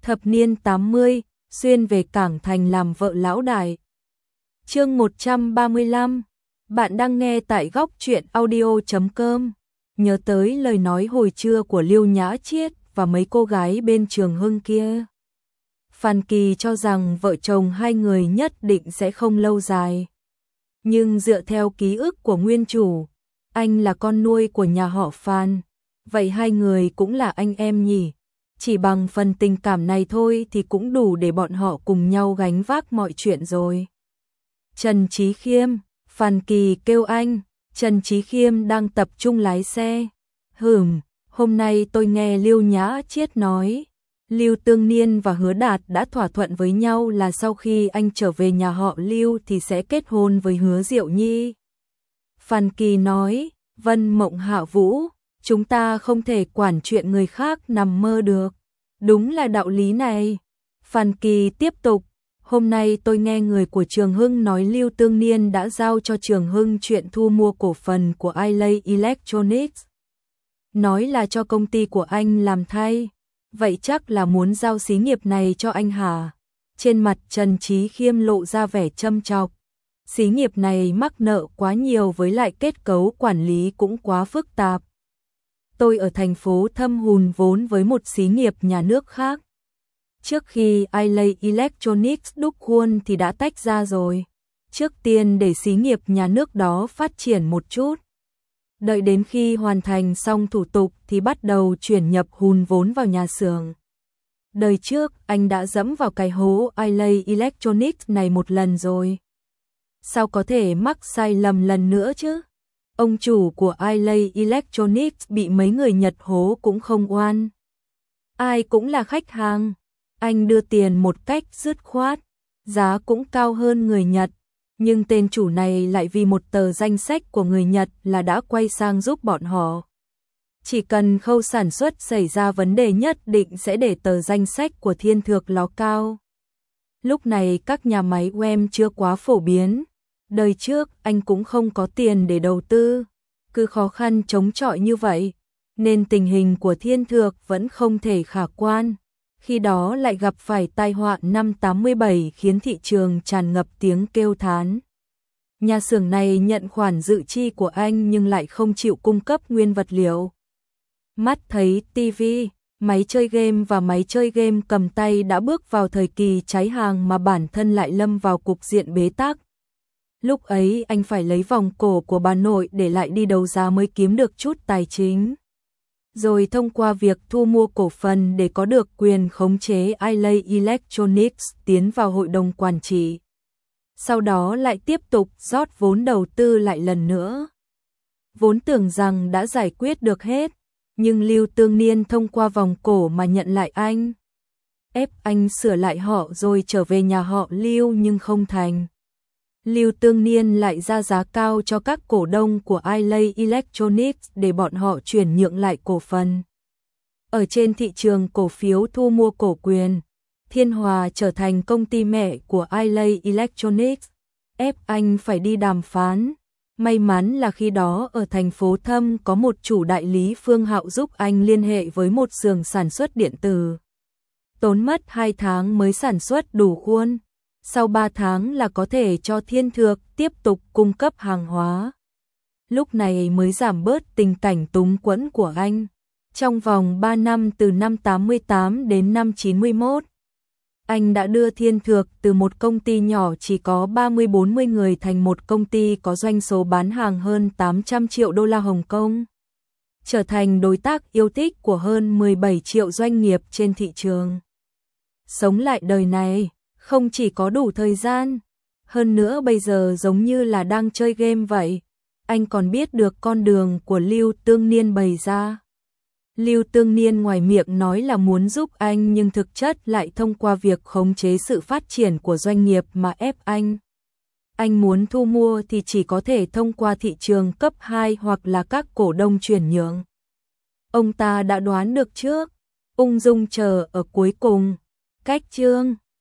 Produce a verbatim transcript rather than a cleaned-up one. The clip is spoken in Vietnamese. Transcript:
Thập niên tám mươi, xuyên về Cảng Thành làm vợ lão đại. Chương một trăm ba mươi lăm. Bạn đang nghe tại góc truyện audio chấm com. Nhớ tới lời nói hồi trưa của Liêu Nhã Chiết và mấy cô gái bên Trường Hưng kia. Phan Kỳ cho rằng vợ chồng hai người nhất định sẽ không lâu dài. Nhưng dựa theo ký ức của nguyên chủ, anh là con nuôi của nhà họ Phan, vậy hai người cũng là anh em nhỉ? Chỉ bằng phần tình cảm này thôi thì cũng đủ để bọn họ cùng nhau gánh vác mọi chuyện rồi. Trần Chí Khiêm, Phan Kỳ kêu anh, Trần Chí Khiêm đang tập trung lái xe. Hửm, hôm nay tôi nghe Liêu Nhã Chiết nói, Lưu Tương Niên và Hứa Đạt đã thỏa thuận với nhau là sau khi anh trở về nhà họ Lưu thì sẽ kết hôn với Hứa Diệu Nhi. Phan Kỳ nói, Vân Mộng Hạ Vũ, chúng ta không thể quản chuyện người khác nằm mơ được. Đúng là đạo lý này. Phan Kỳ tiếp tục, hôm nay tôi nghe người của Trường Hưng nói Lưu Tương Niên đã giao cho Trường Hưng chuyện thu mua cổ phần của Ilay Electronics. Nói là cho công ty của anh làm thay. Vậy chắc là muốn giao xí nghiệp này cho anh hả? Trên mặt Trần Chí Khiêm lộ ra vẻ châm chọc. Xí nghiệp này mắc nợ quá nhiều với lại kết cấu quản lý cũng quá phức tạp. Tôi ở thành phố thâm hùn vốn với một xí nghiệp nhà nước khác. Trước khi Ilay Electronics đúc khuôn thì đã tách ra rồi. Trước tiên để xí nghiệp nhà nước đó phát triển một chút. Đợi đến khi hoàn thành xong thủ tục thì bắt đầu chuyển nhập hùn vốn vào nhà xưởng. Đời trước anh đã dẫm vào cái hố Ilay Electronics này một lần rồi. Sao có thể mắc sai lầm lần nữa chứ? Ông chủ của Ilay Electronics bị mấy người Nhật hố cũng không oan. Ai cũng là khách hàng. Anh đưa tiền một cách dứt khoát, giá cũng cao hơn người Nhật. Nhưng tên chủ này lại vì một tờ danh sách của người Nhật là đã quay sang giúp bọn họ. Chỉ cần khâu sản xuất xảy ra vấn đề nhất định sẽ để tờ danh sách của Thiên Thược ló cao. Lúc này các nhà máy u em chưa quá phổ biến. Đời trước anh cũng không có tiền để đầu tư. Cứ khó khăn chống chọi như vậy, nên tình hình của Thiên Thược vẫn không thể khả quan. Khi đó lại gặp phải tai họa năm tám mươi bảy khiến thị trường tràn ngập tiếng kêu thán. Nhà xưởng này nhận khoản dự chi của anh nhưng lại không chịu cung cấp nguyên vật liệu. Mắt thấy ti vi, máy chơi game và máy chơi game cầm tay đã bước vào thời kỳ cháy hàng mà bản thân lại lâm vào cục diện bế tắc. Lúc ấy anh phải lấy vòng cổ của bà nội để lại đi đấu giá mới kiếm được chút tài chính. Rồi thông qua việc thu mua cổ phần để có được quyền khống chế Ilay Electronics tiến vào hội đồng quản trị. Sau đó lại tiếp tục rót vốn đầu tư lại lần nữa. Vốn tưởng rằng đã giải quyết được hết, nhưng Lưu Tương Niên thông qua vòng cổ mà nhận lại anh. Ép anh sửa lại họ rồi trở về nhà họ Lưu nhưng không thành. Lưu Tương Niên lại ra giá cao cho các cổ đông của Ilay Electronics để bọn họ chuyển nhượng lại cổ phần. Ở trên thị trường cổ phiếu thu mua cổ quyền, Thiên Hòa trở thành công ty mẹ của Ilay Electronics, ép anh phải đi đàm phán. May mắn là khi đó ở thành phố Thâm có một chủ đại lý Phương Hạo giúp anh liên hệ với một xưởng sản xuất điện tử. Tốn mất hai tháng mới sản xuất đủ khuôn. Sau ba tháng là có thể cho Thiên Thược tiếp tục cung cấp hàng hóa. Lúc này mới giảm bớt tình cảnh túng quẫn của anh. Trong vòng ba năm từ năm tám mươi tám đến năm chín mươi mốt, anh đã đưa Thiên Thược từ một công ty nhỏ chỉ có ba mươi bốn mươi người thành một công ty có doanh số bán hàng hơn tám trăm triệu đô la Hồng Kông. Trở thành đối tác yêu thích của hơn mười bảy triệu doanh nghiệp trên thị trường. Sống lại đời này không chỉ có đủ thời gian, hơn nữa bây giờ giống như là đang chơi game vậy. Anh còn biết được con đường của Lưu Tương Niên bày ra. Lưu Tương Niên ngoài miệng nói là muốn giúp anh nhưng thực chất lại thông qua việc khống chế sự phát triển của doanh nghiệp mà ép anh. Anh muốn thu mua thì chỉ có thể thông qua thị trường cấp hai hoặc là các cổ đông chuyển nhượng. Ông ta đã đoán được trước, ung dung chờ ở cuối cùng. Cách chương